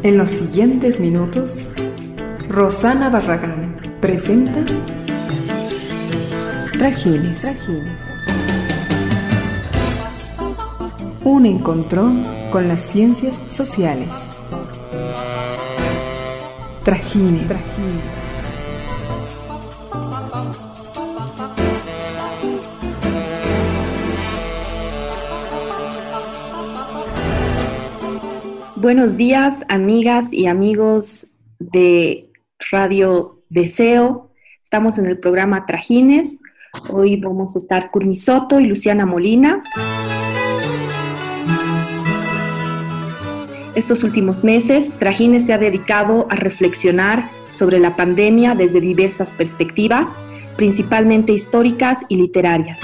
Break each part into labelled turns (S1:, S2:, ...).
S1: En los siguientes minutos, Rosana Barragán presenta Trajines. Un encontrón con las ciencias sociales. Trajines.
S2: Buenos días, amigas y amigos de Radio Deseo. Estamos en el programa Trajines. Hoy vamos a estar Curmi Soto y Luciana Molina. Estos últimos meses, Trajines se ha dedicado a reflexionar sobre la pandemia desde diversas perspectivas, principalmente históricas y literarias.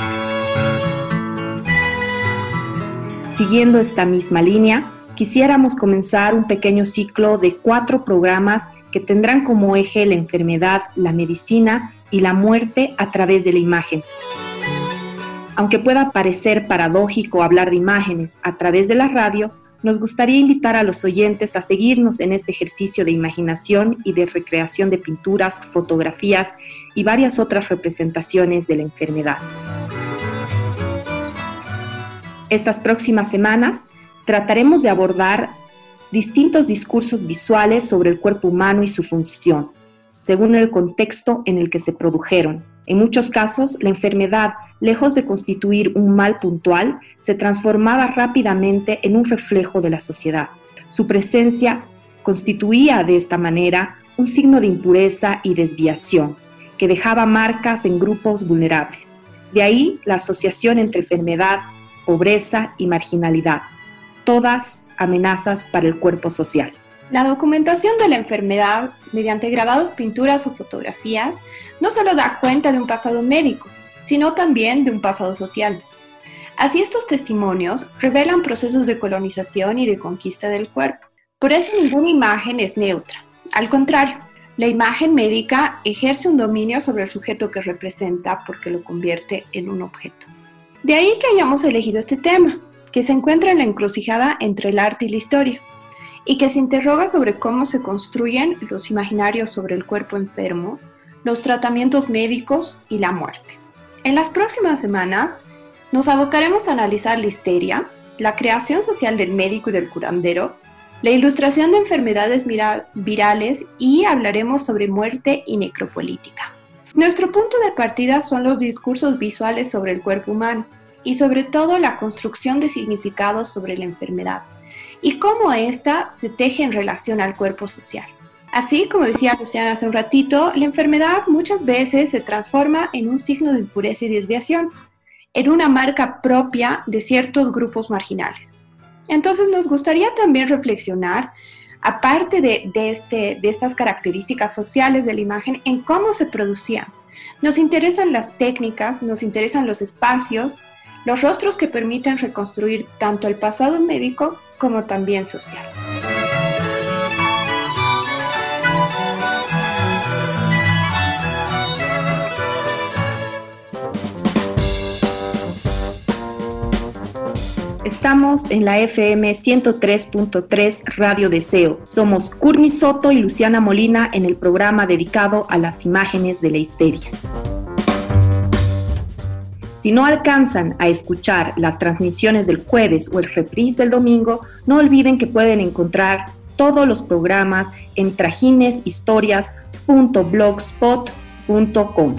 S2: Siguiendo esta misma línea, quisiéramos comenzar un pequeño ciclo de 4 programas que tendrán como eje la enfermedad, la medicina y la muerte a través de la imagen. Aunque pueda parecer paradójico hablar de imágenes a través de la radio, nos gustaría invitar a los oyentes a seguirnos en este ejercicio de imaginación y de recreación de pinturas, fotografías y varias otras representaciones de la enfermedad. Estas próximas semanas trataremos de abordar distintos discursos visuales sobre el cuerpo humano y su función, según el contexto en el que se produjeron. En muchos casos, la enfermedad, lejos de constituir un mal puntual, se transformaba rápidamente en un reflejo de la sociedad. Su presencia constituía de esta manera un signo de impureza y desviación, que dejaba marcas en grupos vulnerables. De ahí la asociación entre enfermedad, pobreza y marginalidad, todas amenazas para el cuerpo social.
S3: La documentación de la enfermedad, mediante grabados, pinturas o fotografías, no solo da cuenta de un pasado médico, sino también de un pasado social. Así, estos testimonios revelan procesos de colonización y de conquista del cuerpo. Por eso ninguna imagen es neutra. Al contrario, la imagen médica ejerce un dominio sobre el sujeto que representa porque lo convierte en un objeto. De ahí que hayamos elegido este tema, que se encuentra en la encrucijada entre el arte y la historia, y que se interroga sobre cómo se construyen los imaginarios sobre el cuerpo enfermo, los tratamientos médicos y la muerte. En las próximas semanas nos abocaremos a analizar la histeria, la creación social del médico y del curandero, la ilustración de enfermedades virales y hablaremos sobre muerte y necropolítica. Nuestro punto de partida son los discursos visuales sobre el cuerpo humano y sobre todo la construcción de significados sobre la enfermedad y cómo ésta se teje en relación al cuerpo social. Así, como decía Luciana hace un ratito, la enfermedad muchas veces se transforma en un signo de impureza y desviación, en una marca propia de ciertos grupos marginales. Entonces nos gustaría también reflexionar, aparte de estas características sociales de la imagen, en cómo se producían. Nos interesan las técnicas, nos interesan los espacios, los rostros que permiten reconstruir tanto el pasado médico como también social.
S2: Estamos en la FM 103.3 Radio Deseo. Somos Curmi Soto y Luciana Molina en el programa dedicado a las imágenes de la histeria. Si no alcanzan a escuchar las transmisiones del jueves o el reprise del domingo, no olviden que pueden encontrar todos los programas en trajineshistorias.blogspot.com.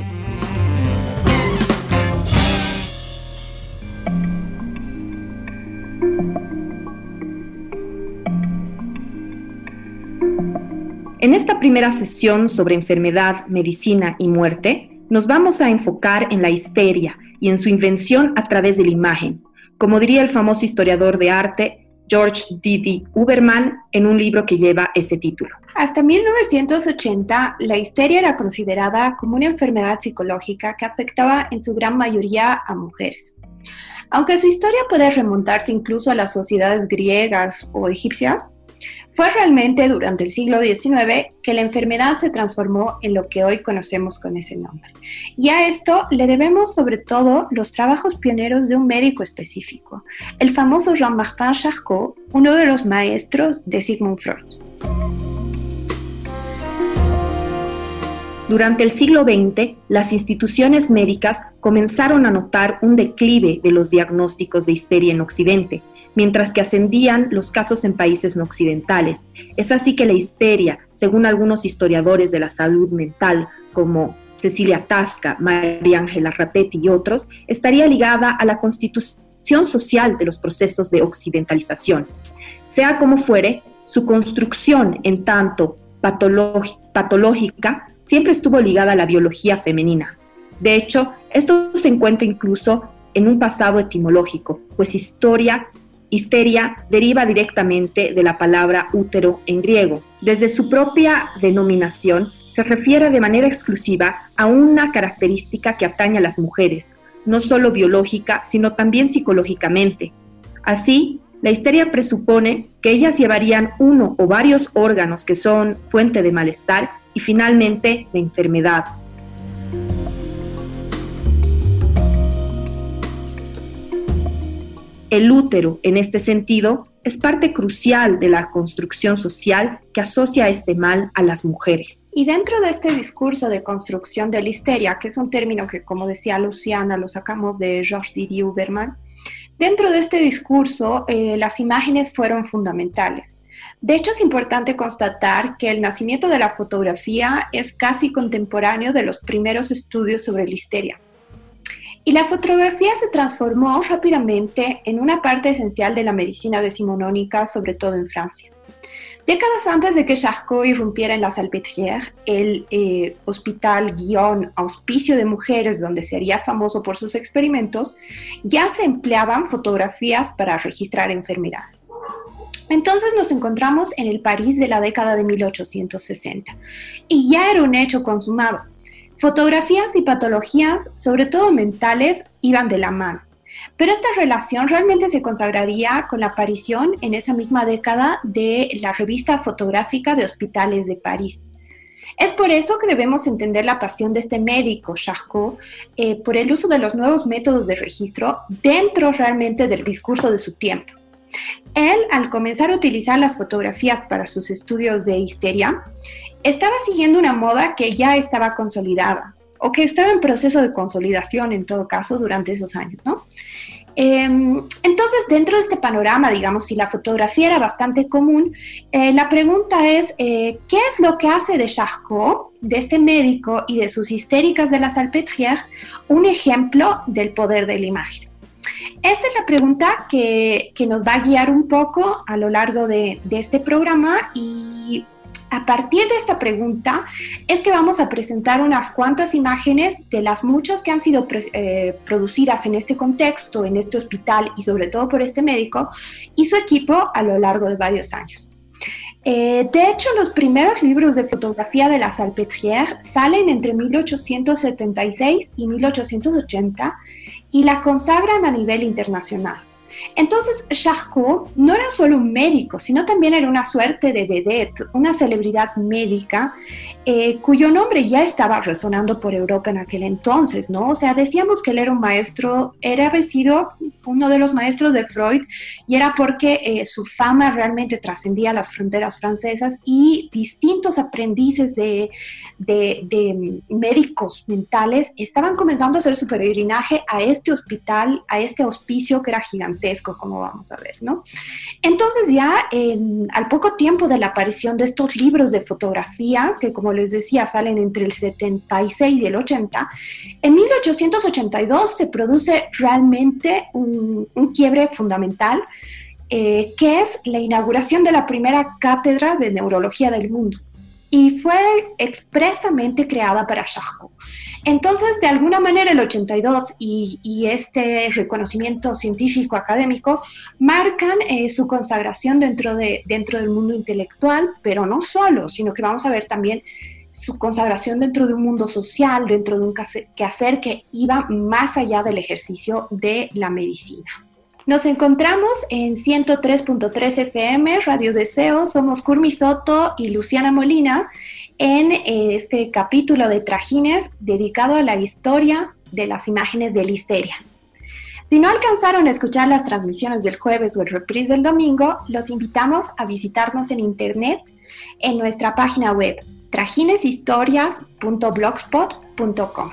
S2: En esta primera sesión sobre enfermedad, medicina y muerte, nos vamos a enfocar en la histeria y en su invención a través de la imagen, como diría el famoso historiador de arte George D.D. Uberman en un libro que lleva ese título.
S3: Hasta 1980, la histeria era considerada como una enfermedad psicológica que afectaba en su gran mayoría a mujeres. Aunque su historia puede remontarse incluso a las sociedades griegas o egipcias, fue realmente durante el siglo XIX que la enfermedad se transformó en lo que hoy conocemos con ese nombre. Y a esto le debemos sobre todo los trabajos pioneros de un médico específico, el famoso Jean-Martin Charcot, uno de los maestros de Sigmund Freud.
S2: Durante el siglo XX, las instituciones médicas comenzaron a notar un declive de los diagnósticos de histeria en Occidente, mientras que ascendían los casos en países no occidentales. Es así que la histeria, según algunos historiadores de la salud mental, como Cecilia Tasca, María Ángela Rapetti y otros, estaría ligada a la constitución social de los procesos de occidentalización. Sea como fuere, su construcción en tanto patológica siempre estuvo ligada a la biología femenina. De hecho, esto se encuentra incluso en un pasado etimológico, pues histeria deriva directamente de la palabra útero en griego. Desde su propia denominación, se refiere de manera exclusiva a una característica que atañe a las mujeres, no solo biológica, sino también psicológicamente. Así, la histeria presupone que ellas llevarían uno o varios órganos que son fuente de malestar y finalmente de enfermedad. El útero, en este sentido, es parte crucial de la construcción social que asocia este mal a las mujeres.
S3: Y dentro de este discurso de construcción de la histeria, que es un término que, como decía Luciana, lo sacamos de Georges Didier Huberman, dentro de este discurso las imágenes fueron fundamentales. De hecho, es importante constatar que el nacimiento de la fotografía es casi contemporáneo de los primeros estudios sobre la histeria. Y la fotografía se transformó rápidamente en una parte esencial de la medicina decimonónica, sobre todo en Francia. Décadas antes de que Charcot irrumpiera en la Salpêtrière, el hospital-auspicio de mujeres donde se haría famoso por sus experimentos, ya se empleaban fotografías para registrar enfermedades. Entonces nos encontramos en el París de la década de 1860 y ya era un hecho consumado. Fotografías y patologías, sobre todo mentales, iban de la mano. Pero esta relación realmente se consagraría con la aparición en esa misma década de la revista fotográfica de hospitales de París. Es por eso que debemos entender la pasión de este médico, Charcot, por el uso de los nuevos métodos de registro dentro realmente del discurso de su tiempo. Él, al comenzar a utilizar las fotografías para sus estudios de histeria, estaba siguiendo una moda que ya estaba consolidada, o que estaba en proceso de consolidación en todo caso durante esos años, ¿no? Entonces, dentro de este panorama, digamos, si la fotografía era bastante común, la pregunta es, ¿qué es lo que hace de Charcot, de este médico y de sus histéricas de la Salpêtrière, un ejemplo del poder de la imagen? Esta es la pregunta que nos va a guiar un poco a lo largo de este programa, y a partir de esta pregunta es que vamos a presentar unas cuantas imágenes de las muchas que han sido producidas en este contexto, en este hospital y sobre todo por este médico y su equipo a lo largo de varios años. De hecho, los primeros libros de fotografía de la Salpêtrière salen entre 1876 y 1880 y la consagran a nivel internacional. Entonces, Charcot no era solo un médico, sino también era una suerte de vedette, una celebridad médica, cuyo nombre ya estaba resonando por Europa en aquel entonces, ¿no? O sea, decíamos que él era un maestro, había sido uno de los maestros de Freud, y era porque su fama realmente trascendía las fronteras francesas y distintos aprendices de médicos mentales estaban comenzando a hacer su peregrinaje a este hospital, a este hospicio que era gigantesco, como vamos a ver, ¿no? Entonces ya al poco tiempo de la aparición de estos libros de fotografías, que como les decía salen entre el 76 y el 80, en 1882 se produce realmente un quiebre fundamental, que es la inauguración de la primera cátedra de neurología del mundo. Y fue expresamente creada para Charcot. Entonces, de alguna manera, el 82 y este reconocimiento científico académico marcan su consagración dentro del mundo intelectual, pero no solo, sino que vamos a ver también su consagración dentro de un mundo social, dentro de un quehacer que iba más allá del ejercicio de la medicina. Nos encontramos en 103.3 FM, Radio Deseo. Somos Curmi Soto y Luciana Molina en este capítulo de Trajines dedicado a la historia de las imágenes de la histeria. Si no alcanzaron a escuchar las transmisiones del jueves o el reprise del domingo, los invitamos a visitarnos en internet en nuestra página web trajineshistorias.blogspot.com.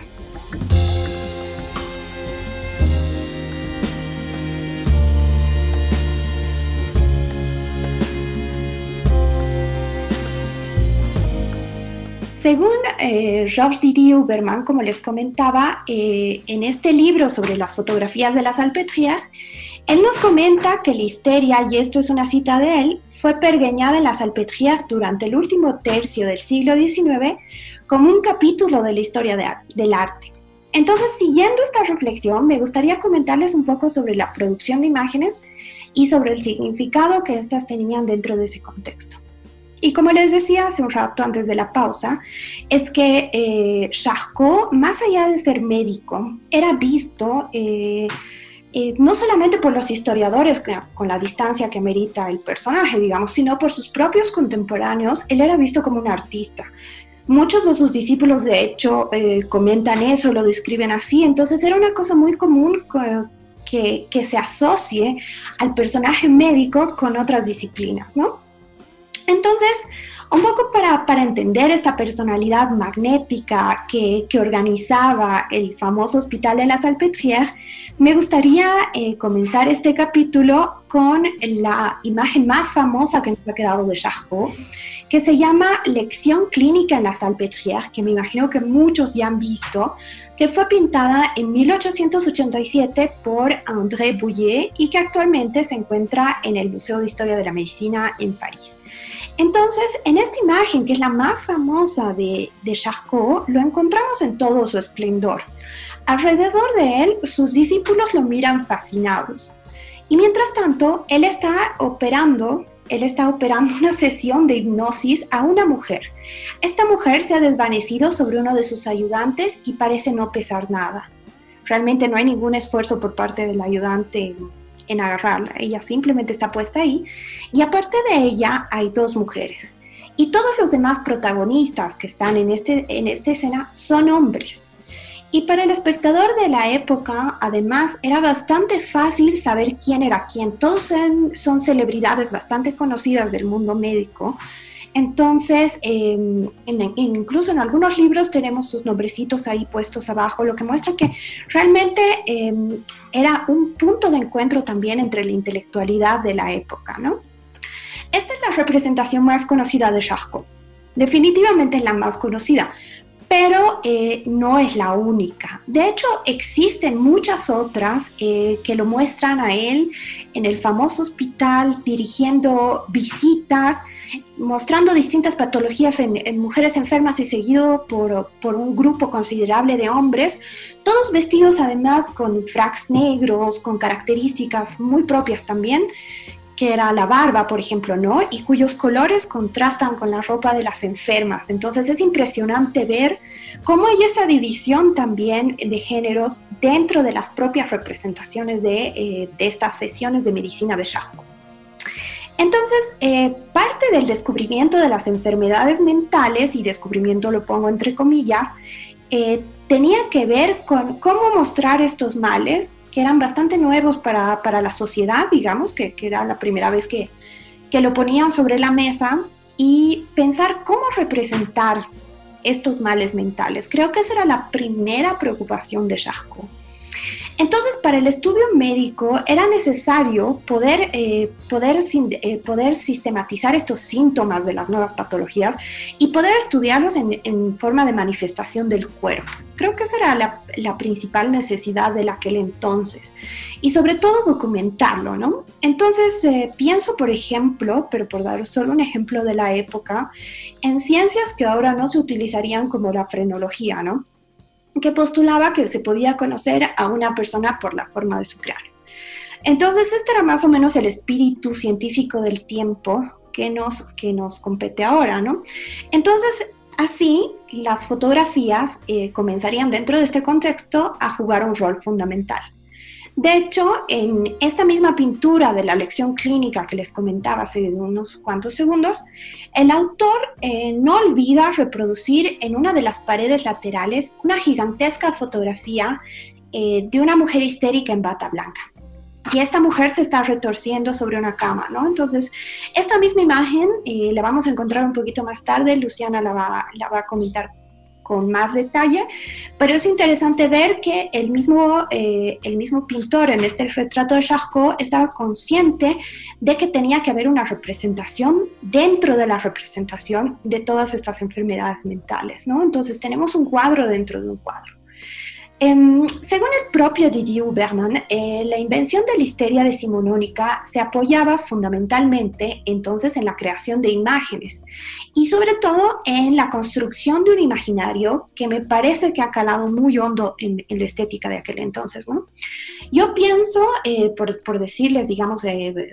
S3: Según Georges Didier Huberman, como les comentaba, en este libro sobre las fotografías de la Salpêtrière, él nos comenta que la histeria, y esto es una cita de él, fue pergeñada en la Salpêtrière durante el último tercio del siglo XIX como un capítulo de la historia del arte. Entonces, siguiendo esta reflexión, me gustaría comentarles un poco sobre la producción de imágenes y sobre el significado que éstas tenían dentro de ese contexto. Y como les decía hace un rato antes de la pausa, es que Charcot, más allá de ser médico, era visto no solamente por los historiadores con la distancia que merita el personaje, digamos, sino por sus propios contemporáneos. Él era visto como un artista. Muchos de sus discípulos, de hecho, comentan eso, lo describen así. Entonces era una cosa muy común que se asocie al personaje médico con otras disciplinas, ¿no? Entonces, un poco para entender esta personalidad magnética que organizaba el famoso Hospital de la Salpêtrière, me gustaría comenzar este capítulo con la imagen más famosa que nos ha quedado de Charcot, que se llama Lección clínica en la Salpêtrière, que me imagino que muchos ya han visto, que fue pintada en 1887 por André Bouillet y que actualmente se encuentra en el Museo de Historia de la Medicina en París. Entonces, en esta imagen, que es la más famosa de Charcot, lo encontramos en todo su esplendor. Alrededor de él, sus discípulos lo miran fascinados. Y mientras tanto, él está operando una sesión de hipnosis a una mujer. Esta mujer se ha desvanecido sobre uno de sus ayudantes y parece no pesar nada. Realmente no hay ningún esfuerzo por parte del ayudante en agarrarla. Ella simplemente está puesta ahí. Y aparte de ella, hay dos mujeres. Y todos los demás protagonistas que están en esta escena son hombres. Y para el espectador de la época, además, era bastante fácil saber quién era quién. Todos son celebridades bastante conocidas del mundo médico. Entonces, incluso en algunos libros tenemos sus nombrecitos ahí puestos abajo, lo que muestra que realmente era un punto de encuentro también entre la intelectualidad de la época, ¿no? Esta es la representación más conocida de Charcot. Definitivamente es la más conocida, pero no es la única. De hecho, existen muchas otras que lo muestran a él en el famoso hospital, dirigiendo visitas, mostrando distintas patologías en mujeres enfermas y seguido por un grupo considerable de hombres, todos vestidos además con fracs negros, con características muy propias también, que era la barba, por ejemplo, ¿no? Y cuyos colores contrastan con la ropa de las enfermas. Entonces es impresionante ver cómo hay esa división también de géneros dentro de las propias representaciones de estas sesiones de medicina de Charcot. Entonces, parte del descubrimiento de las enfermedades mentales, y descubrimiento lo pongo entre comillas, tenía que ver con cómo mostrar estos males, que eran bastante nuevos para la sociedad, digamos, que era la primera vez que lo ponían sobre la mesa, y pensar cómo representar estos males mentales. Creo que esa era la primera preocupación de Charcot. Entonces, para el estudio médico era necesario poder sistematizar estos síntomas de las nuevas patologías y poder estudiarlos en forma de manifestación del cuerpo. Creo que esa era la principal necesidad de aquel entonces. Y sobre todo documentarlo, ¿no? Entonces, pienso, por ejemplo, pero por dar solo un ejemplo de la época, en ciencias que ahora no se utilizarían como la frenología, ¿no? Que postulaba que se podía conocer a una persona por la forma de su cráneo. Entonces, este era más o menos el espíritu científico del tiempo que nos compete ahora, ¿no? Entonces, así, las fotografías comenzarían dentro de este contexto a jugar un rol fundamental. De hecho, en esta misma pintura de la lección clínica que les comentaba hace unos cuantos segundos, el autor no olvida reproducir en una de las paredes laterales una gigantesca fotografía de una mujer histérica en bata blanca. y esta mujer se está retorciendo sobre una cama, ¿no? Entonces, esta misma imagen la vamos a encontrar un poquito más tarde, Luciana la va a comentar con más detalle, pero es interesante ver que el mismo pintor en este retrato de Charcot estaba consciente de que tenía que haber una representación dentro de la representación de todas estas enfermedades mentales, ¿no? Entonces tenemos un cuadro dentro de un cuadro. Según el propio Didier Huberman, la invención de la histeria decimonónica se apoyaba fundamentalmente entonces en la creación de imágenes y sobre todo en la construcción de un imaginario que me parece que ha calado muy hondo en la estética de aquel entonces, ¿no? Yo pienso, por decirles, digamos,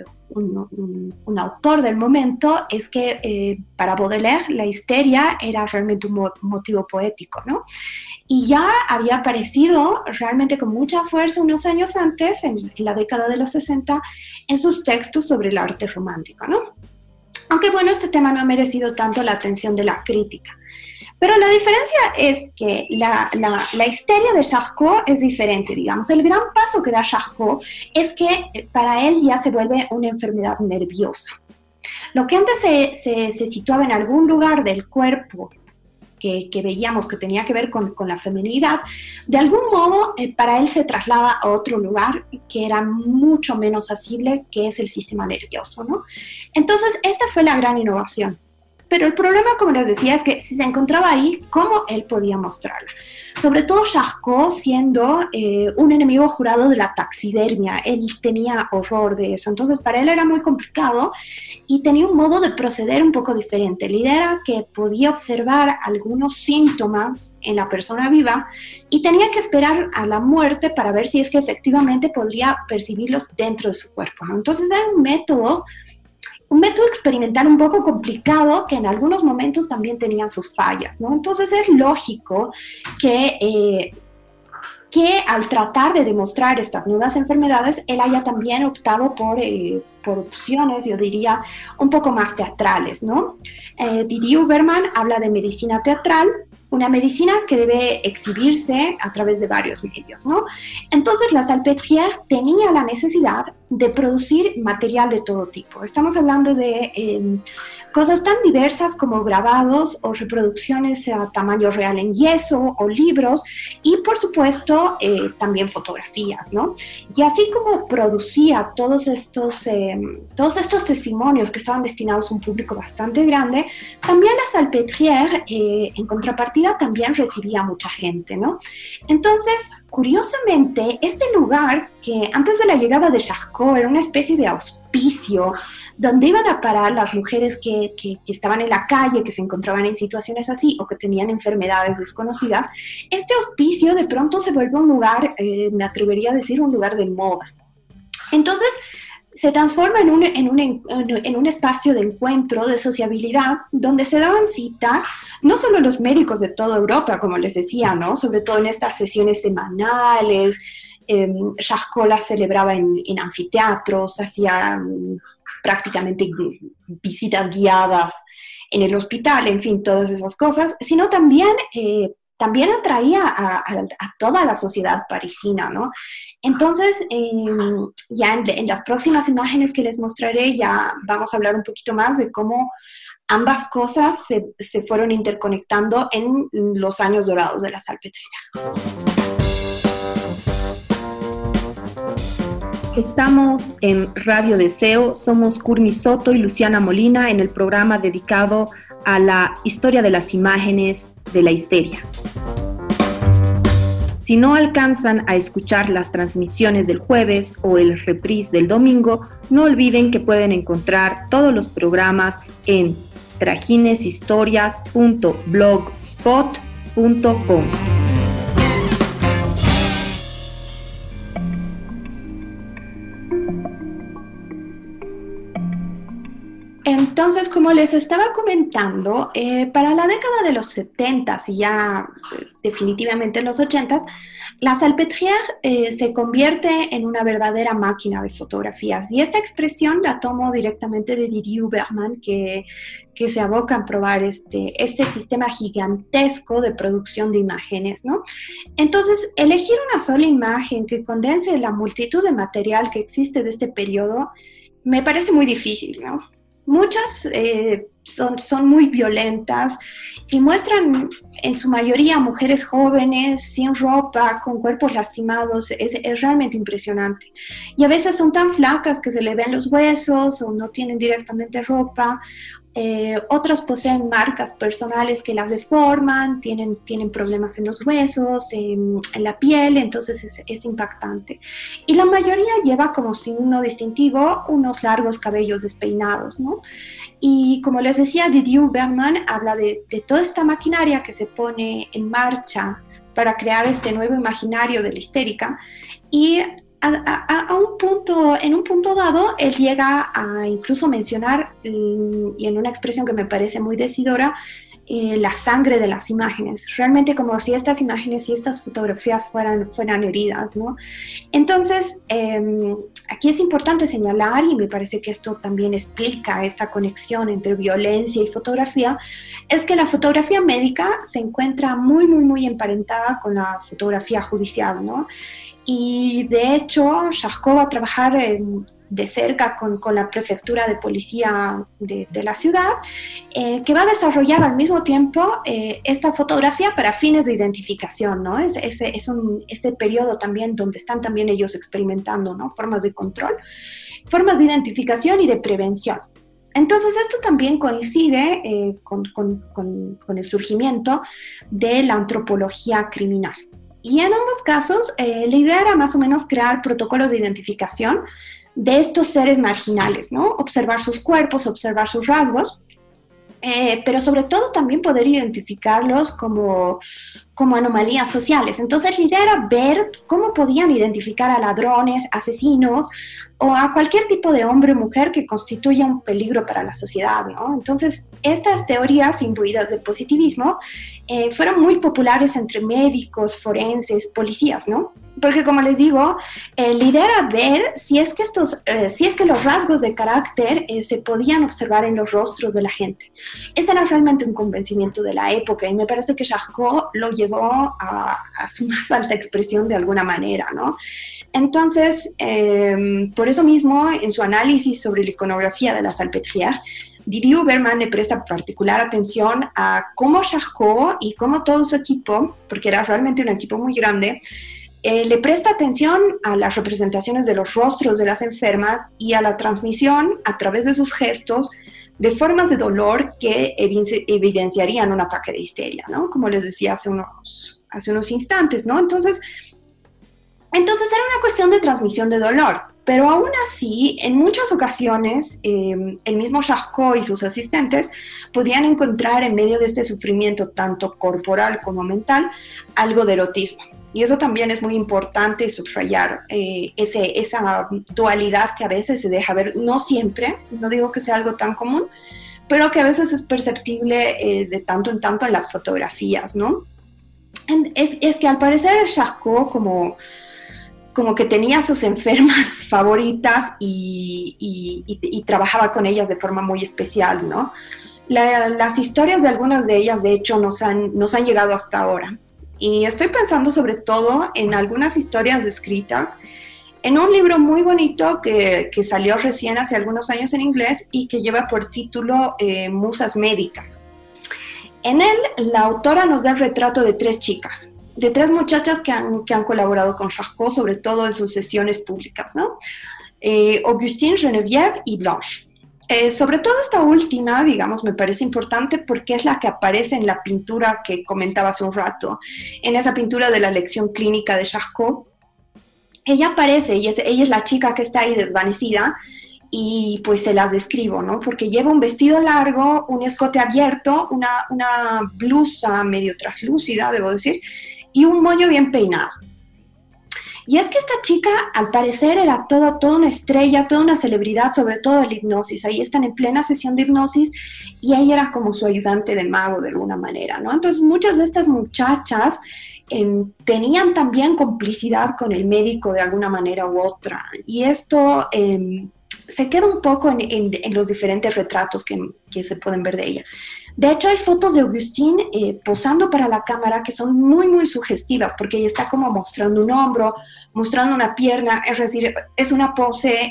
S3: un autor del momento, es que para Baudelaire la histeria era realmente un motivo poético, ¿no? Y ya había aparecido realmente con mucha fuerza unos años antes, en la década de los 60, en sus textos sobre el arte romántico, ¿no? Aunque bueno, este tema no ha merecido tanto la atención de la crítica. Pero la diferencia es que la histeria de Charcot es diferente, digamos. El gran paso que da Charcot es que para él ya se vuelve una enfermedad nerviosa. Lo que antes se situaba en algún lugar del cuerpo, que veíamos que tenía que ver con la feminidad, de algún modo para él se traslada a otro lugar que era mucho menos asible, que es el sistema nervioso, ¿no? Entonces, esta fue la gran innovación. Pero el problema, como les decía, es que si se encontraba ahí, ¿cómo él podía mostrarla? Sobre todo Charcot siendo un enemigo jurado de la taxidermia. Él tenía horror de eso. Entonces, para él era muy complicado y tenía un modo de proceder un poco diferente. La idea era que podía observar algunos síntomas en la persona viva y tenía que esperar a la muerte para ver si es que efectivamente podría percibirlos dentro de su cuerpo, ¿no? Entonces, era un método experimental un poco complicado que en algunos momentos también tenían sus fallas, ¿no? Entonces es lógico que al tratar de demostrar estas nuevas enfermedades, él haya también optado por opciones, yo diría, un poco más teatrales, ¿no? Didier Huberman habla de medicina teatral, una medicina que debe exhibirse a través de varios medios, ¿no? Entonces, la Salpêtrière tenía la necesidad de producir material de todo tipo. Estamos hablando de cosas tan diversas como grabados o reproducciones a tamaño real en yeso o libros y, por supuesto, también fotografías, ¿no? Y así como producía todos estos testimonios que estaban destinados a un público bastante grande, también la Salpêtrière, en contrapartida, también recibía mucha gente, ¿no? Entonces, curiosamente, este lugar que antes de la llegada de Charcot era una especie de hospicio donde iban a parar las mujeres que estaban en la calle, que se encontraban en situaciones así o que tenían enfermedades desconocidas, este hospicio de pronto se vuelve un lugar, me atrevería a decir, un lugar de moda. Entonces, se transforma en un espacio de encuentro, de sociabilidad, donde se daban cita no solo los médicos de toda Europa, como les decía, ¿no? Sobre todo en estas sesiones semanales. Charcot las celebraba en anfiteatros, hacía prácticamente visitas guiadas en el hospital, en fin, todas esas cosas, sino también atraía a toda la sociedad parisina, ¿no? Entonces, ya en las próximas imágenes que les mostraré, ya vamos a hablar un poquito más de cómo ambas cosas se fueron interconectando en los años dorados de la Salpêtrière.
S2: Estamos en Radio Deseo, somos Curmi Soto y Luciana Molina en el programa dedicado a la historia de las imágenes de la histeria. Si no alcanzan a escuchar las transmisiones del jueves o el reprise del domingo, no olviden que pueden encontrar todos los programas en trajineshistorias.blogspot.com.
S3: Entonces, como les estaba comentando, para la década de los 70s y ya definitivamente en los 80s, La Salpêtrière se convierte en una verdadera máquina de fotografías y esta expresión la tomo directamente de Didier Huberman que se aboca a probar este sistema gigantesco de producción de imágenes, ¿no? Entonces, elegir una sola imagen que condense la multitud de material que existe de este periodo me parece muy difícil, ¿no? Muchas son muy violentas y muestran en su mayoría mujeres jóvenes, sin ropa, con cuerpos lastimados. Es realmente impresionante. Y a veces son tan flacas que se le ven los huesos o no tienen directamente ropa. Otras poseen marcas personales que las deforman, tienen problemas en los huesos, en la piel, entonces es impactante. Y la mayoría lleva como signo distintivo unos largos cabellos despeinados, ¿no? Y como les decía, Didier Huberman habla de toda esta maquinaria que se pone en marcha para crear este nuevo imaginario de la histérica y en un punto dado, él llega a incluso mencionar, y en una expresión que me parece muy decidora, la sangre de las imágenes, realmente como si estas imágenes y estas fotografías fueran heridas, ¿no? Entonces, aquí es importante señalar, y me parece que esto también explica esta conexión entre violencia y fotografía, es que la fotografía médica se encuentra muy, muy, muy emparentada con la fotografía judicial, ¿no? Y de hecho, Charcot va a trabajar de cerca con la prefectura de policía de la ciudad, que va a desarrollar al mismo tiempo esta fotografía para fines de identificación, ¿no? Es este periodo también donde están también ellos experimentando, ¿no? Formas de control, formas de identificación y de prevención. Entonces esto también coincide con el surgimiento de la antropología criminal. Y en ambos casos, la idea era más o menos crear protocolos de identificación de estos seres marginales, ¿no? Observar sus cuerpos, observar sus rasgos, pero sobre todo también poder identificarlos como anomalías sociales. Entonces la idea era ver cómo podían identificar a ladrones, asesinos o a cualquier tipo de hombre o mujer que constituya un peligro para la sociedad, ¿no? Entonces estas teorías imbuidas de positivismo fueron muy populares entre médicos, forenses, policías, ¿no? Porque como les digo, la idea era ver si es que los rasgos de carácter se podían observar en los rostros de la gente. Este era realmente un convencimiento de la época y me parece que Charcot lo llevó a su más alta expresión de alguna manera, ¿no? Entonces, por eso mismo, en su análisis sobre la iconografía de la Salpêtrière, Didier Huberman le presta particular atención a cómo Charcot y cómo todo su equipo, porque era realmente un equipo muy grande, le presta atención a las representaciones de los rostros de las enfermas y a la transmisión a través de sus gestos de formas de dolor que evidenciarían un ataque de histeria, ¿no? Como les decía hace unos instantes, ¿no? Entonces era una cuestión de transmisión de dolor, pero aún así, en muchas ocasiones, el mismo Charcot y sus asistentes podían encontrar en medio de este sufrimiento, tanto corporal como mental, algo de erotismo. Y eso también es muy importante subrayar, esa dualidad que a veces se deja ver, no siempre, no digo que sea algo tan común, pero que a veces es perceptible de tanto en tanto en las fotografías, ¿no? Es que al parecer Charcot como que tenía sus enfermas favoritas y trabajaba con ellas de forma muy especial, ¿no? Las historias de algunas de ellas, de hecho, nos han llegado hasta ahora. Y estoy pensando sobre todo en algunas historias descritas en un libro muy bonito que salió recién hace algunos años en inglés y que lleva por título Musas Médicas. En él, la autora nos da el retrato de tres chicas, de tres muchachas que han colaborado con Charcot, sobre todo en sus sesiones públicas, ¿no? Augustine, Geneviève y Blanche. Sobre todo esta última, digamos, me parece importante porque es la que aparece en la pintura que comentaba hace un rato, en esa pintura de la lección clínica de Charcot. Ella aparece, ella es la chica que está ahí desvanecida y pues se las describo, ¿no? Porque lleva un vestido largo, un escote abierto, una blusa medio translúcida, debo decir, y un moño bien peinado. Y es que esta chica, al parecer, era toda una estrella, toda una celebridad, sobre todo en la hipnosis. Ahí están en plena sesión de hipnosis y ella era como su ayudante de mago de alguna manera, ¿no? Entonces, muchas de estas muchachas tenían también complicidad con el médico de alguna manera u otra. Y esto se queda un poco en los diferentes retratos que se pueden ver de ella. De hecho, hay fotos de Augustine posando para la cámara que son muy, muy sugestivas, porque ella está como mostrando un hombro, mostrando una pierna, es decir, es una pose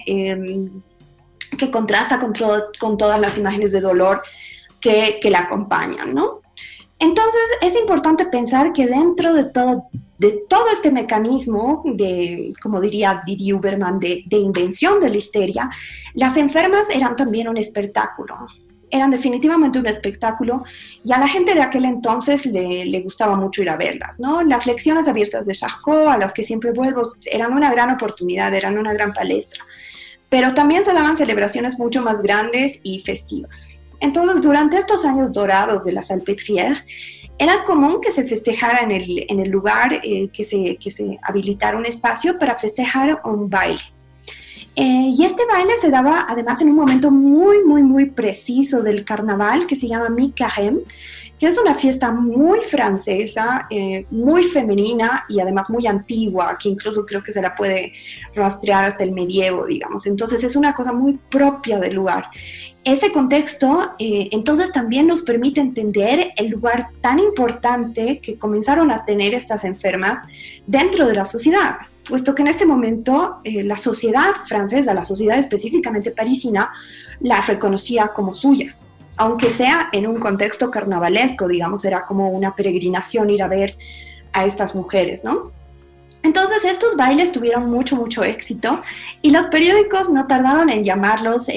S3: que contrasta con todas las imágenes de dolor que la acompañan, ¿no? Entonces, es importante pensar que dentro de todo este mecanismo como diría Didi Huberman, de invención de la histeria, las enfermas eran también un espectáculo. Eran definitivamente un espectáculo y a la gente de aquel entonces le gustaba mucho ir a verlas, ¿no? Las lecciones abiertas de Charcot, a las que siempre vuelvo, eran una gran oportunidad, eran una gran palestra, pero también se daban celebraciones mucho más grandes y festivas. Entonces, durante estos años dorados de la Salpêtrière, era común que se festejara en el lugar, que se habilitara un espacio para festejar un baile. Y este baile se daba además en un momento muy, muy, muy preciso del carnaval que se llama Mi-Carême, que es una fiesta muy francesa, muy femenina y además muy antigua, que incluso creo que se la puede rastrear hasta el medievo, digamos. Entonces es una cosa muy propia del lugar. Ese contexto entonces también nos permite entender el lugar tan importante que comenzaron a tener estas enfermas dentro de la sociedad, puesto que en este momento la sociedad francesa, la sociedad específicamente parisina, las reconocía como suyas, aunque sea en un contexto carnavalesco, digamos, era como una peregrinación ir a ver a estas mujeres, ¿no? Entonces estos bailes tuvieron mucho, mucho éxito y los periódicos no tardaron en llamarlos,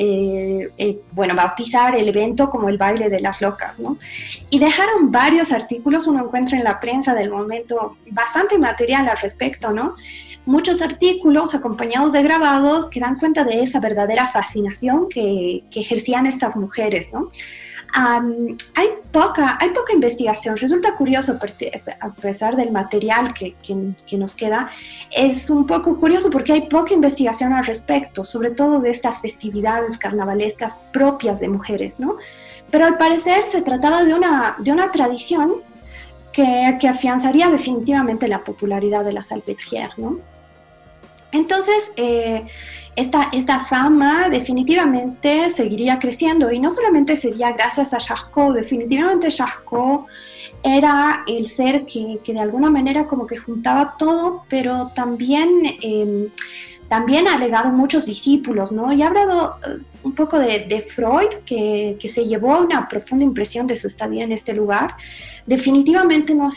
S3: bautizar el evento como el baile de las locas, ¿no? Y dejaron varios artículos, uno encuentra en la prensa del momento bastante material al respecto, ¿no? Muchos artículos acompañados de grabados que dan cuenta de esa verdadera fascinación que ejercían estas mujeres, ¿no? Hay poca investigación. Resulta curioso, a pesar del material que nos queda, es un poco curioso porque hay poca investigación al respecto, sobre todo de estas festividades carnavalescas propias de mujeres, ¿no? Pero al parecer se trataba de una tradición que afianzaría definitivamente la popularidad de la Salpêtrière, ¿no? Entonces, esta fama definitivamente seguiría creciendo y no solamente sería gracias a Charcot, definitivamente Charcot era el ser que de alguna manera como que juntaba todo, pero también ha legado muchos discípulos, ¿no? Y ha hablado un poco de Freud, que se llevó una profunda impresión de su estadía en este lugar. Definitivamente no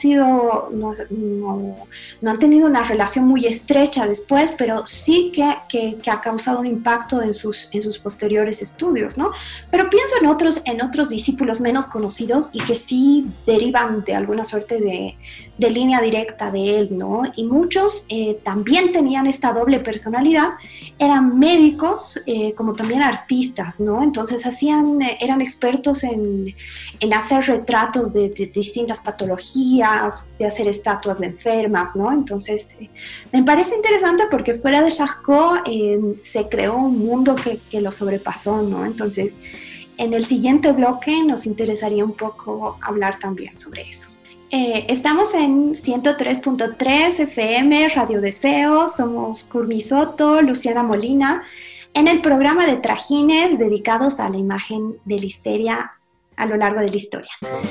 S3: han tenido una relación muy estrecha después, pero sí que ha causado un impacto en sus posteriores estudios, ¿no? Pero pienso en otros discípulos menos conocidos y que sí derivan de alguna suerte de línea directa de él, ¿no? Y muchos también tenían esta doble personalidad, eran médicos como también artistas, ¿no? Entonces eran expertos en hacer retratos de distintas patologías, de hacer estatuas de enfermas, ¿no? Entonces me parece interesante porque fuera de Charcot se creó un mundo que lo sobrepasó, ¿no? Entonces en el siguiente bloque nos interesaría un poco hablar también sobre eso. Estamos en 103.3 FM, Radio Deseo, somos Curmi Soto, Luciana Molina, en el programa de Trajines dedicados a la imagen de la histeria a lo largo de la historia.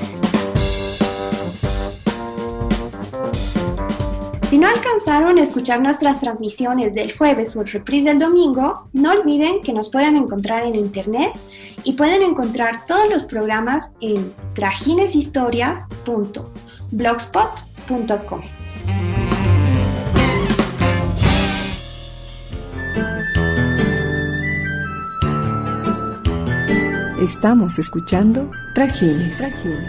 S3: Si no alcanzaron a escuchar nuestras transmisiones del jueves o el reprise del domingo, no olviden que nos pueden encontrar en internet y pueden encontrar todos los programas en trajineshistorias.blogspot.com.
S1: Estamos escuchando Trajines.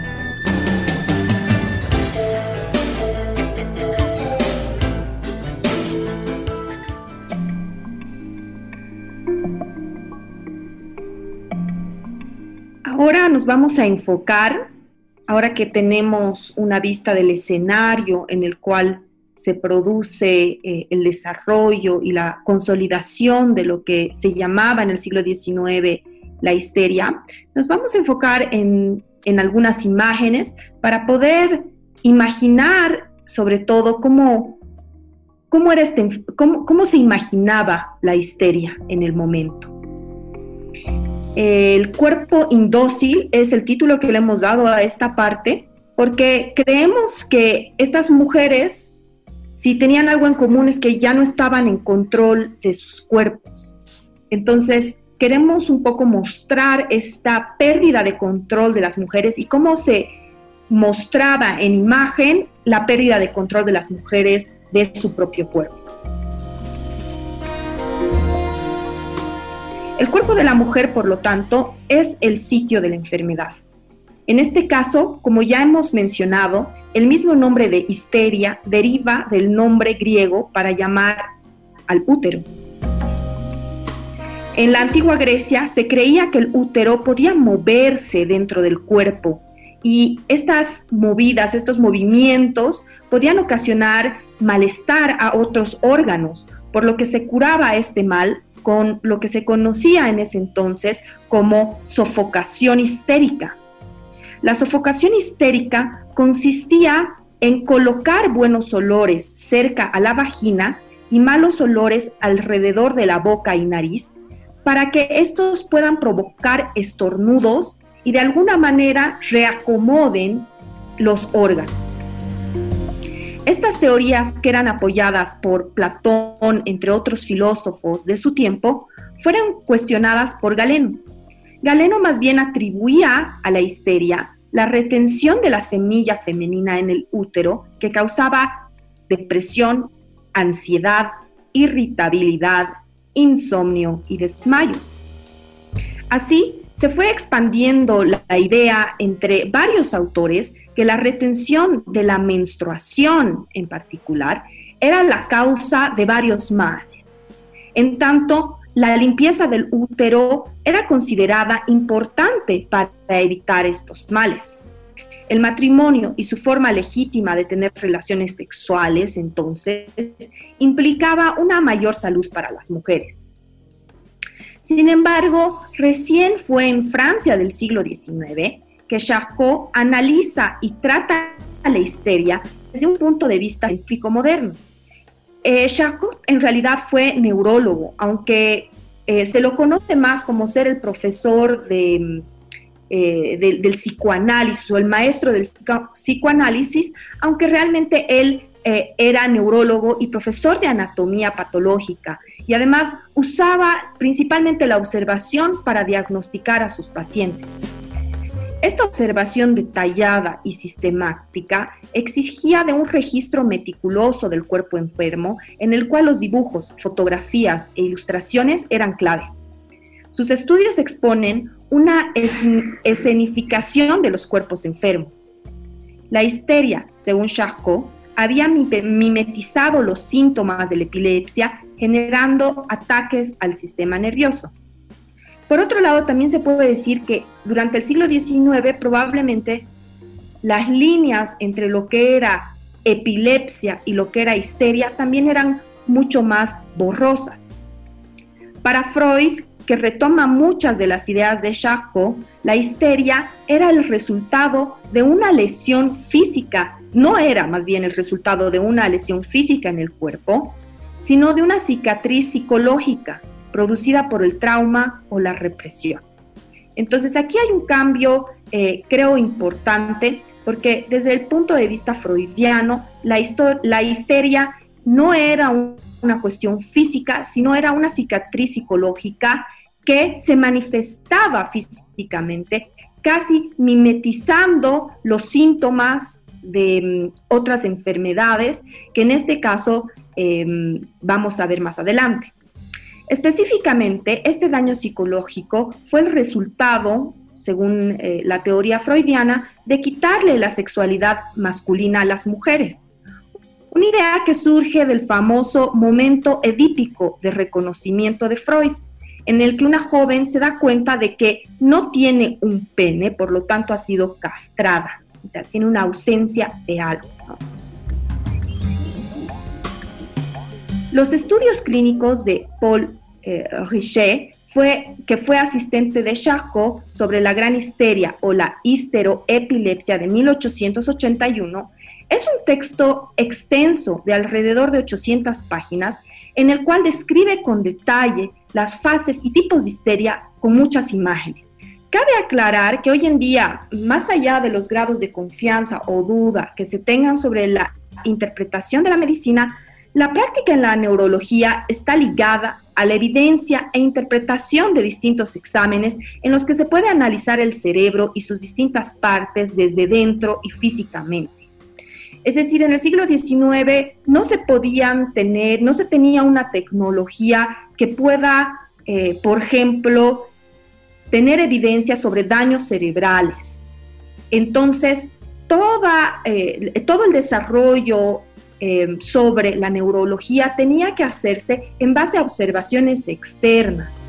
S2: Ahora nos vamos a enfocar, ahora que tenemos una vista del escenario en el cual se produce el desarrollo y la consolidación de lo que se llamaba en el siglo XIX la histeria, nos vamos a enfocar en algunas imágenes para poder imaginar sobre todo cómo se imaginaba la histeria en el momento. El cuerpo indócil es el título que le hemos dado a esta parte, porque creemos que estas mujeres, si tenían algo en común, es que ya no estaban en control de sus cuerpos. Entonces, queremos un poco mostrar esta pérdida de control de las mujeres y cómo se mostraba en imagen la pérdida de control de las mujeres de su propio cuerpo. El cuerpo de la mujer, por lo tanto, es el sitio de la enfermedad. En este caso, como ya hemos mencionado, el mismo nombre de histeria deriva del nombre griego para llamar al útero. En la antigua Grecia se creía que el útero podía moverse dentro del cuerpo y estas movidas, estos movimientos podían ocasionar malestar a otros órganos, por lo que se curaba este mal con lo que se conocía en ese entonces como sofocación histérica. La sofocación histérica consistía en colocar buenos olores cerca a la vagina y malos olores alrededor de la boca y nariz para que estos puedan provocar estornudos y de alguna manera reacomoden los órganos. Estas teorías, que eran apoyadas por Platón, entre otros filósofos de su tiempo, fueron cuestionadas por Galeno. Galeno más bien atribuía a la histeria la retención de la semilla femenina en el útero que causaba depresión, ansiedad, irritabilidad, insomnio y desmayos. Así, se fue expandiendo la idea entre varios autores que la retención de la menstruación en particular era la causa de varios males. En tanto, la limpieza del útero era considerada importante para evitar estos males. El matrimonio y su forma legítima de tener relaciones sexuales, entonces, implicaba una mayor salud para las mujeres. Sin embargo, recién fue en Francia del siglo XIX que Charcot analiza y trata la histeria desde un punto de vista científico moderno. Charcot en realidad fue neurólogo, aunque se lo conoce más como ser el profesor del psicoanálisis o el maestro del psicoanálisis, aunque realmente él era neurólogo y profesor de anatomía patológica y además usaba principalmente la observación para diagnosticar a sus pacientes. Esta observación detallada y sistemática exigía de un registro meticuloso del cuerpo enfermo en el cual los dibujos, fotografías e ilustraciones eran claves. Sus estudios exponen una escenificación de los cuerpos enfermos. La histeria, según Charcot, había mimetizado los síntomas de la epilepsia, generando ataques al sistema nervioso. Por otro lado, también se puede decir que durante el siglo XIX probablemente las líneas entre lo que era epilepsia y lo que era histeria también eran mucho más borrosas. Para Freud, que retoma muchas de las ideas de Charcot, la histeria era el resultado de una lesión física, no era más bien el resultado de una lesión física en el cuerpo, sino de una cicatriz psicológica producida por el trauma o la represión. Entonces aquí hay un cambio, creo, importante, porque desde el punto de vista freudiano, la histeria no era una cuestión física, sino era una cicatriz psicológica que se manifestaba físicamente, casi mimetizando los síntomas de otras enfermedades, que en este caso vamos a ver más adelante. Específicamente, este daño psicológico fue el resultado, según la teoría freudiana, de quitarle la sexualidad masculina a las mujeres. Una idea que surge del famoso momento edípico de reconocimiento de Freud, en el que una joven se da cuenta de que no tiene un pene, por lo tanto ha sido castrada, o sea, tiene una ausencia de algo, ¿no? Los estudios clínicos de Paul Richer, que fue asistente de Charcot sobre la gran histeria o la histeroepilepsia de 1881, Es un texto extenso de alrededor de 800 páginas en el cual describe con detalle las fases y tipos de histeria con muchas imágenes. Cabe aclarar que hoy en día, más allá de los grados de confianza o duda que se tengan sobre la interpretación de la medicina, la práctica en la neurología está ligada a la evidencia e interpretación de distintos exámenes en los que se puede analizar el cerebro y sus distintas partes desde dentro y físicamente. Es decir, en el siglo XIX no se tenía una tecnología que pueda, por ejemplo, tener evidencia sobre daños cerebrales. Entonces, todo el desarrollo sobre la neurología tenía que hacerse en base a observaciones externas.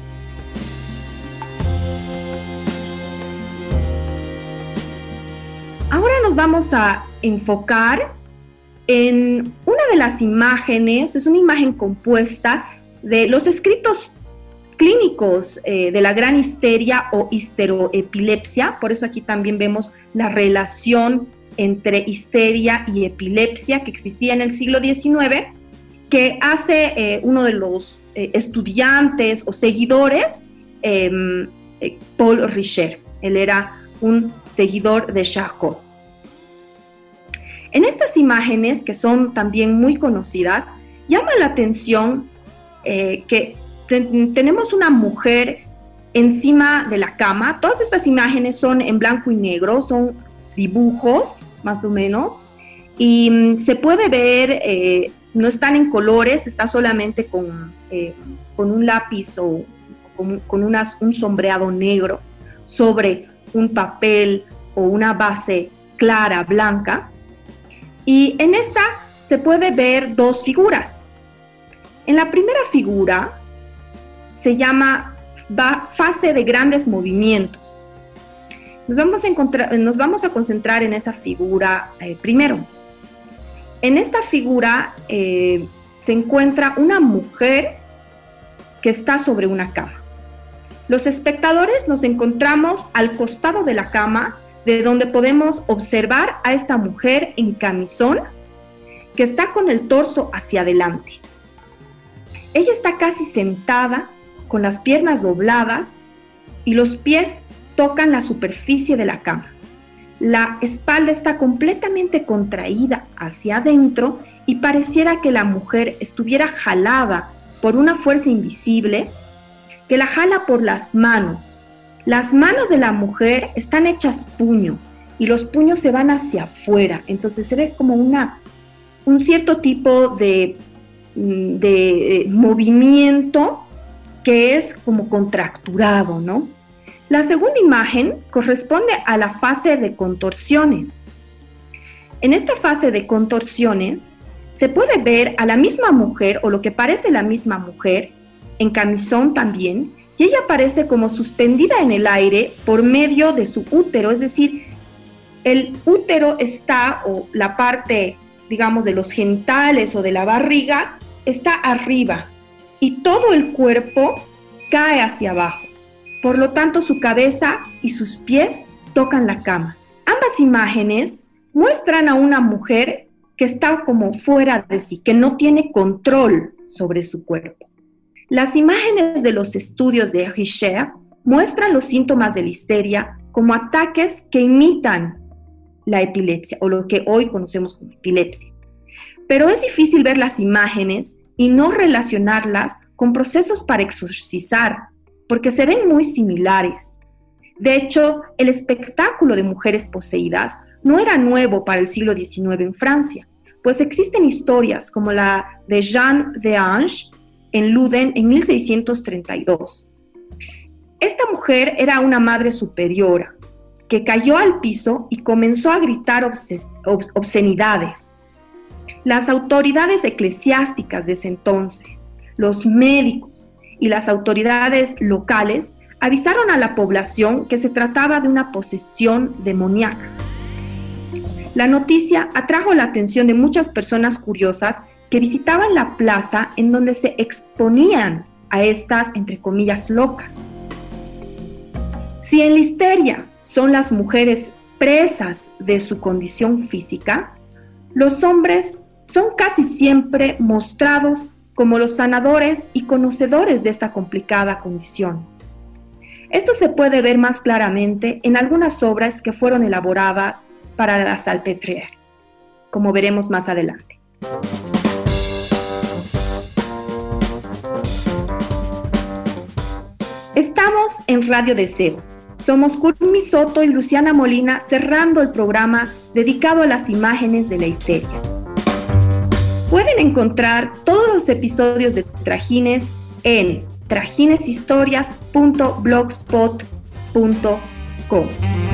S2: Ahora nos vamos a enfocar en una de las imágenes, es una imagen compuesta de los escritos clínicos de la gran histeria o histeroepilepsia. Por eso aquí también vemos la relación entre histeria y epilepsia que existía en el siglo XIX, que hace uno de los estudiantes o seguidores, Paul Richer. Él era un seguidor de Charcot. En estas imágenes, que son también muy conocidas, llama la atención que tenemos una mujer encima de la cama. Todas estas imágenes son en blanco y negro, son dibujos, más o menos, y se puede ver, no están en colores, está solamente con un lápiz o con un sombreado negro sobre un papel o una base clara, blanca, y en esta se puede ver dos figuras. En la primera figura se llama fase de grandes movimientos. Nos vamos a concentrar en esa figura primero. En esta figura se encuentra una mujer que está sobre una cama. Los espectadores nos encontramos al costado de la cama, de donde podemos observar a esta mujer en camisón, que está con el torso hacia adelante. Ella está casi sentada, con las piernas dobladas, y los pies tocan la superficie de la cama. La espalda está completamente contraída hacia adentro y pareciera que la mujer estuviera jalada por una fuerza invisible que la jala por las manos. Las manos de la mujer están hechas puño y los puños se van hacia afuera. Entonces se ve como un cierto tipo de movimiento que es como contracturado, ¿no? La segunda imagen corresponde a la fase de contorsiones. En esta fase de contorsiones se puede ver a la misma mujer, o lo que parece la misma mujer, en camisón también, y ella aparece como suspendida en el aire por medio de su útero, es decir, el útero está, o la parte, digamos, de los genitales o de la barriga, está arriba, y todo el cuerpo cae hacia abajo. Por lo tanto, su cabeza y sus pies tocan la cama. Ambas imágenes muestran a una mujer que está como fuera de sí, que no tiene control sobre su cuerpo. Las imágenes de los estudios de Richer muestran los síntomas de la histeria como ataques que imitan la epilepsia, o lo que hoy conocemos como epilepsia. Pero es difícil ver las imágenes y no relacionarlas con procesos para exorcizar, porque se ven muy similares. De hecho, el espectáculo de mujeres poseídas no era nuevo para el siglo XIX en Francia, pues existen historias como la de Jeanne d'Ange en Luden en 1632. Esta mujer era una madre superiora que cayó al piso y comenzó a gritar obscenidades. Las autoridades eclesiásticas de ese entonces, los médicos y las autoridades locales avisaron a la población que se trataba de una posesión demoníaca. La noticia atrajo la atención de muchas personas curiosas que visitaban la plaza en donde se exponían a estas, entre comillas, locas. Si en la histeria son las mujeres presas de su condición física, Los hombres son casi siempre mostrados como los sanadores y conocedores de esta complicada condición. Esto se puede ver más claramente en algunas obras que fueron elaboradas para la Salpêtrière, como veremos más adelante. Estamos en Radio Deseo. Somos Curmi Soto y Luciana Molina cerrando el programa dedicado a las imágenes de la histeria. Pueden encontrar todos los episodios de Trajines en trajineshistorias.blogspot.com.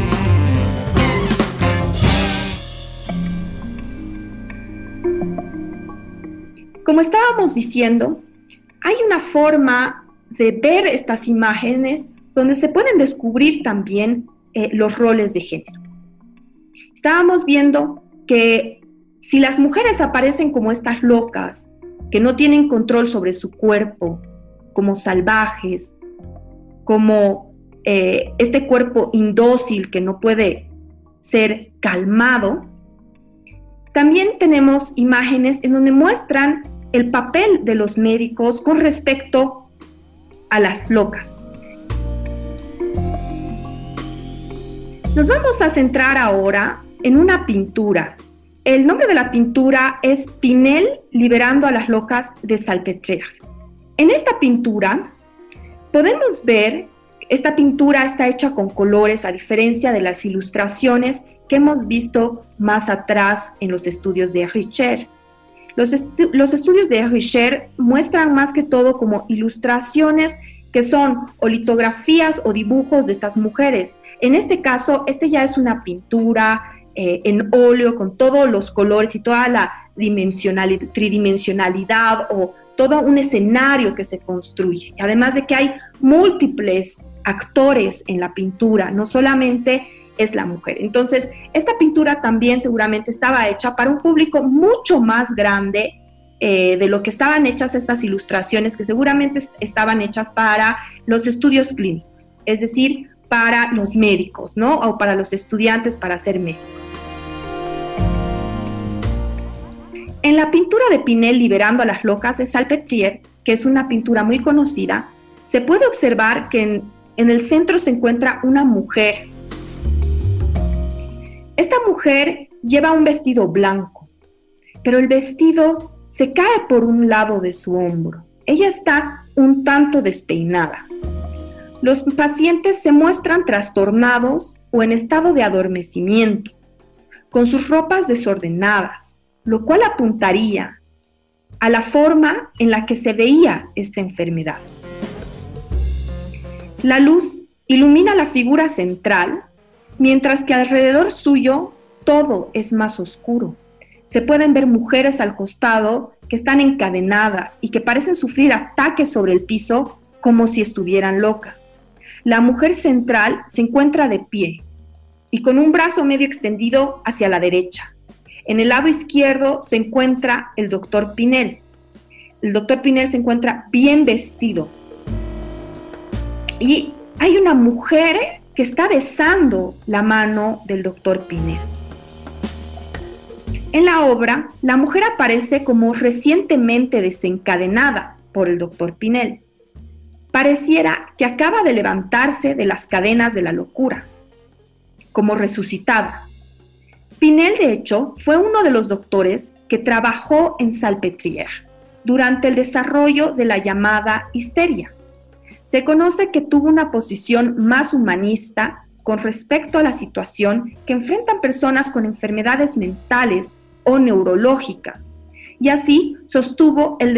S2: Como estábamos diciendo, hay una forma de ver estas imágenes donde se pueden descubrir también los roles de género. Estábamos viendo que si las mujeres aparecen como estas locas, que no tienen control sobre su cuerpo, como salvajes, como este cuerpo indócil que no puede ser calmado, también tenemos imágenes en donde muestran el papel de los médicos con respecto a las locas. Nos vamos a centrar ahora en una pintura. El nombre de la pintura es Pinel liberando a las locas de Salpêtrière. En esta pintura podemos ver, esta pintura está hecha con colores a diferencia de las ilustraciones que hemos visto más atrás en los estudios de Richer. Los estudios de Richer muestran más que todo como ilustraciones que son o litografías o dibujos de estas mujeres. En este caso, ya es una pintura en óleo con todos los colores y toda la tridimensionalidad o todo un escenario que se construye. Además de que hay múltiples actores en la pintura, no solamente es la mujer. Entonces, esta pintura también seguramente estaba hecha para un público mucho más grande de lo que estaban hechas estas ilustraciones, que seguramente estaban hechas para los estudios clínicos, es decir, para los médicos, ¿no? O para los estudiantes para ser médicos. En la pintura de Pinel liberando a las locas de Salpêtrière, que es una pintura muy conocida, se puede observar que en el centro se encuentra una mujer. Esta mujer lleva un vestido blanco, pero el vestido se cae por un lado de su hombro. Ella está un tanto despeinada. Los pacientes se muestran trastornados o en estado de adormecimiento, con sus ropas desordenadas, lo cual apuntaría a la forma en la que se veía esta enfermedad. La luz ilumina la figura central, mientras que alrededor suyo todo es más oscuro. Se pueden ver mujeres al costado que están encadenadas y que parecen sufrir ataques sobre el piso como si estuvieran locas. La mujer central se encuentra de pie y con un brazo medio extendido hacia la derecha. En el lado izquierdo se encuentra el doctor Pinel. El doctor Pinel se encuentra bien vestido. Y hay una mujer que está besando la mano del doctor Pinel. En la obra, la mujer aparece como recientemente desencadenada por el doctor Pinel. Pareciera que acaba de levantarse de las cadenas de la locura, como resucitada. Pinel, de hecho, fue uno de los doctores que trabajó en Salpêtrière durante el desarrollo de la llamada histeria. Se conoce que tuvo una posición más humanista con respecto a la situación que enfrentan personas con enfermedades mentales o neurológicas, y así sostuvo el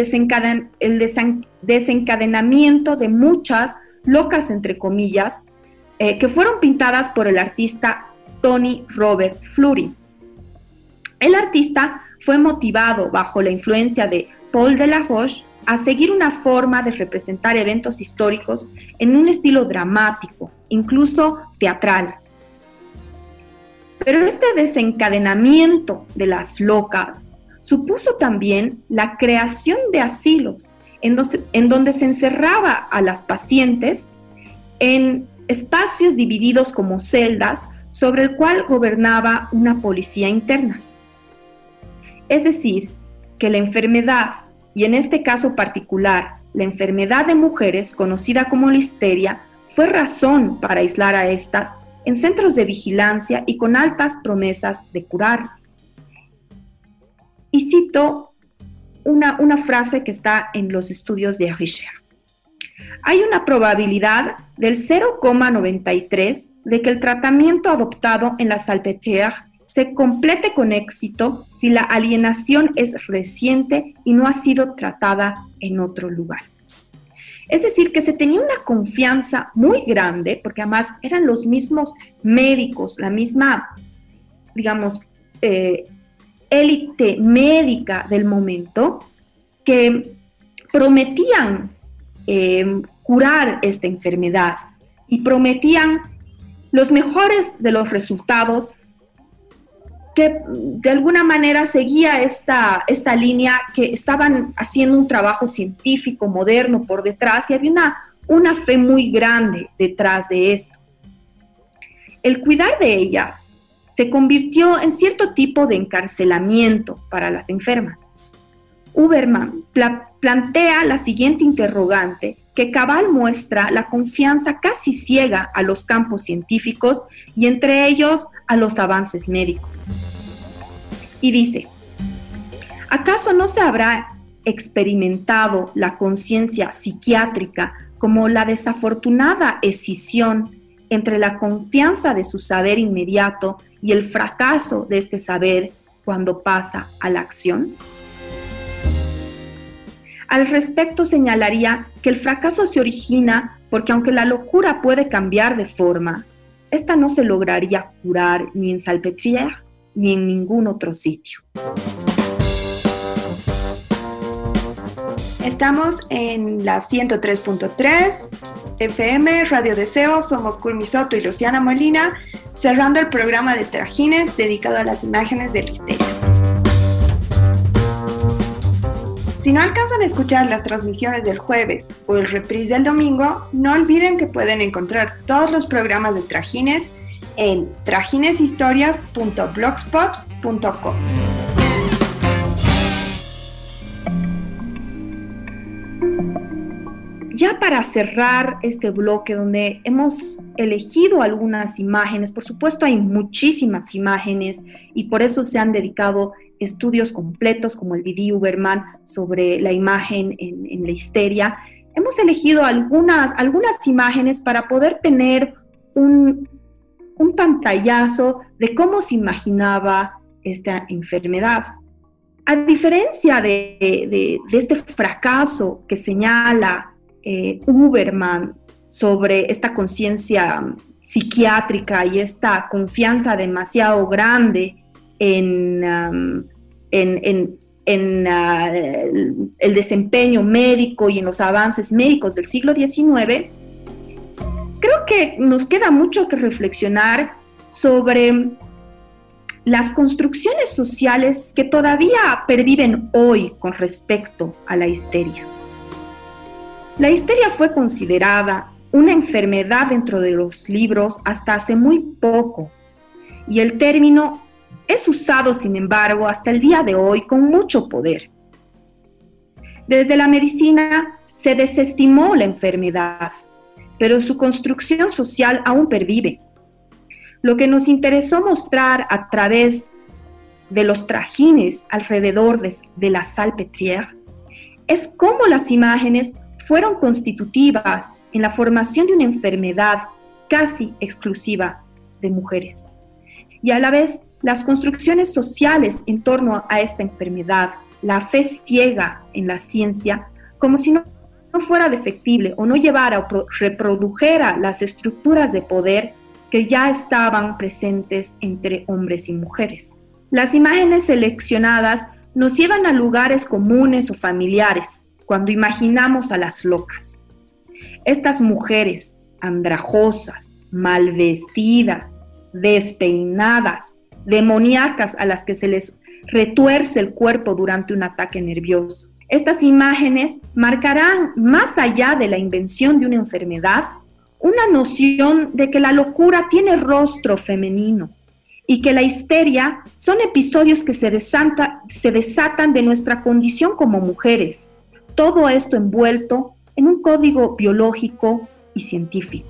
S2: desencadenamiento de muchas locas, entre comillas, que fueron pintadas por el artista Tony Robert Fleury. El artista fue motivado bajo la influencia de Paul Delaroche a seguir una forma de representar eventos históricos en un estilo dramático, incluso teatral. Pero este desencadenamiento de las locas supuso también la creación de asilos en donde se encerraba a las pacientes en espacios divididos como celdas sobre el cual gobernaba una policía interna. Es decir, que la enfermedad, y en este caso particular, la enfermedad de mujeres, conocida como listeria, fue razón para aislar a estas en centros de vigilancia y con altas promesas de curarlas. Y cito una frase que está en los estudios de Richer. Hay una probabilidad del 0,93 de que el tratamiento adoptado en la Salpêtrière se complete con éxito si la alienación es reciente y no ha sido tratada en otro lugar. Es decir, que se tenía una confianza muy grande, porque además eran los mismos médicos, la misma, digamos, élite médica del momento, que prometían curar esta enfermedad y prometían los mejores de los resultados, que de alguna manera seguía esta línea, que estaban haciendo un trabajo científico moderno por detrás y había una fe muy grande detrás de esto. El cuidar de ellas se convirtió en cierto tipo de encarcelamiento para las enfermas. Huberman plantea la siguiente interrogante que cabal muestra la confianza casi ciega a los campos científicos y entre ellos a los avances médicos. Y dice, ¿acaso no se habrá experimentado la conciencia psiquiátrica como la desafortunada escisión entre la confianza de su saber inmediato y el fracaso de este saber cuando pasa a la acción? Al respecto señalaría que el fracaso se origina porque aunque la locura puede cambiar de forma, esta no se lograría curar ni en Salpêtrière ni en ningún otro sitio.
S3: Estamos en la 103.3 FM, Radio Deseo, somos Culmi Soto y Luciana Molina, cerrando el programa de Trajines dedicado a las imágenes de listeria. Si no alcanzan a escuchar las transmisiones del jueves o el reprise del domingo, no olviden que pueden encontrar todos los programas de Trajines en trajineshistorias.blogspot.com.
S2: Ya para cerrar este bloque donde hemos elegido algunas imágenes, por supuesto hay muchísimas imágenes y por eso se han dedicado estudios completos como el Didi Huberman sobre la imagen en la histeria. Hemos elegido algunas imágenes para poder tener un pantallazo de cómo se imaginaba esta enfermedad. A diferencia de este fracaso que señala Huberman sobre esta conciencia psiquiátrica y esta confianza demasiado grande en el desempeño médico y en los avances médicos del siglo XIX, creo que nos queda mucho que reflexionar sobre las construcciones sociales que todavía perviven hoy con respecto a la histeria. La histeria fue considerada una enfermedad dentro de los libros hasta hace muy poco, y el término es usado, sin embargo, hasta el día de hoy con mucho poder. Desde la medicina se desestimó la enfermedad, pero su construcción social aún pervive. Lo que nos interesó mostrar a través de los trajines alrededor de la Salpêtrière es cómo las imágenes fueron constitutivas en la formación de una enfermedad casi exclusiva de mujeres. Y a la vez, las construcciones sociales en torno a esta enfermedad, la fe ciega en la ciencia, como si no fuera defectible o no llevara o reprodujera las estructuras de poder que ya estaban presentes entre hombres y mujeres. Las imágenes seleccionadas nos llevan a lugares comunes o familiares, cuando imaginamos a las locas. Estas mujeres andrajosas, mal vestidas, despeinadas, demoníacas a las que se les retuerce el cuerpo durante un ataque nervioso. Estas imágenes marcarán, más allá de la invención de una enfermedad, una noción de que la locura tiene rostro femenino y que la histeria son episodios que se desatan de nuestra condición como mujeres. Todo esto envuelto en un código biológico y científico.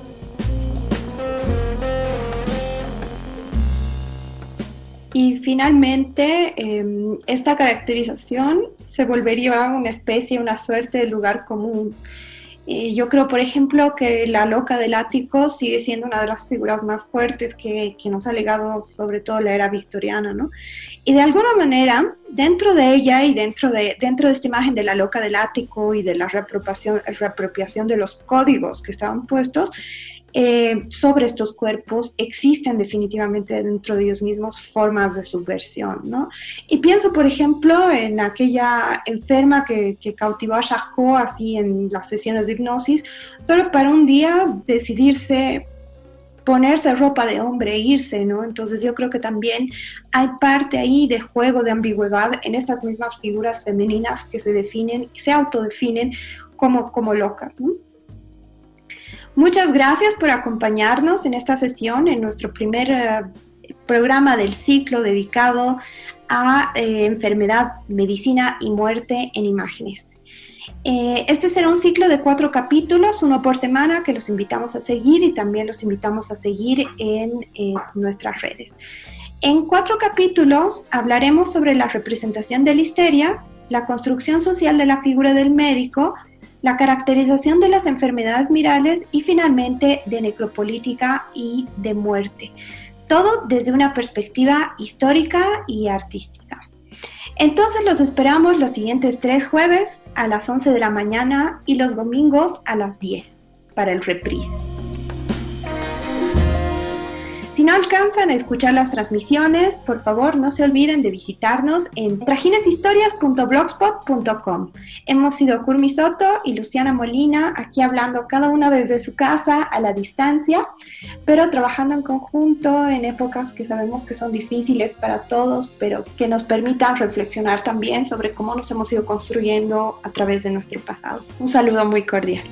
S3: Y finalmente, esta caracterización se volvería una especie, una suerte de lugar común. Yo creo, por ejemplo, que la loca del ático sigue siendo una de las figuras más fuertes que nos ha legado sobre todo la era victoriana, ¿no? Y de alguna manera, dentro de ella y dentro de esta imagen de la loca del ático y de la reapropiación de los códigos que estaban puestos, sobre estos cuerpos, existen definitivamente dentro de ellos mismos formas de subversión, ¿no? Y pienso, por ejemplo, en aquella enferma que cautivó a Charcot así en las sesiones de hipnosis, solo para un día decidirse ponerse ropa de hombre e irse, ¿no? Entonces yo creo que también hay parte ahí de juego de ambigüedad en estas mismas figuras femeninas que se autodefinen como locas, ¿no? Muchas gracias por acompañarnos en esta sesión, en nuestro primer programa del ciclo dedicado a enfermedad, medicina y muerte en imágenes. Este será un ciclo de 4 capítulos, 1 por semana, que los invitamos a seguir y también los invitamos a seguir en nuestras redes. En 4 capítulos hablaremos sobre la representación de la histeria, la construcción social de la figura del médico, la caracterización de las enfermedades virales y finalmente de necropolítica y de muerte. Todo desde una perspectiva histórica y artística. Entonces los esperamos los siguientes 3 jueves a las 11 de la mañana y los domingos a las 10 para el reprise. Si no alcanzan a escuchar las transmisiones, por favor no se olviden de visitarnos en trajineshistorias.blogspot.com. Hemos sido Curmi Soto y Luciana Molina, aquí hablando cada una desde su casa a la distancia, pero trabajando en conjunto en épocas que sabemos que son difíciles para todos, pero que nos permitan reflexionar también sobre cómo nos hemos ido construyendo a través de nuestro pasado. Un saludo muy cordial.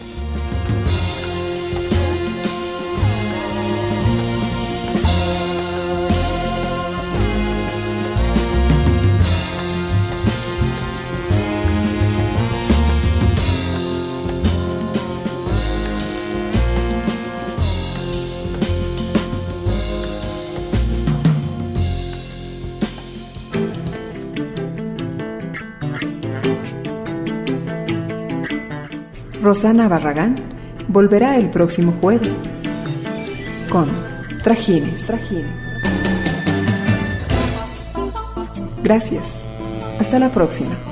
S1: Rosana Barragán volverá el próximo jueves con Trajines. Gracias. Hasta la próxima.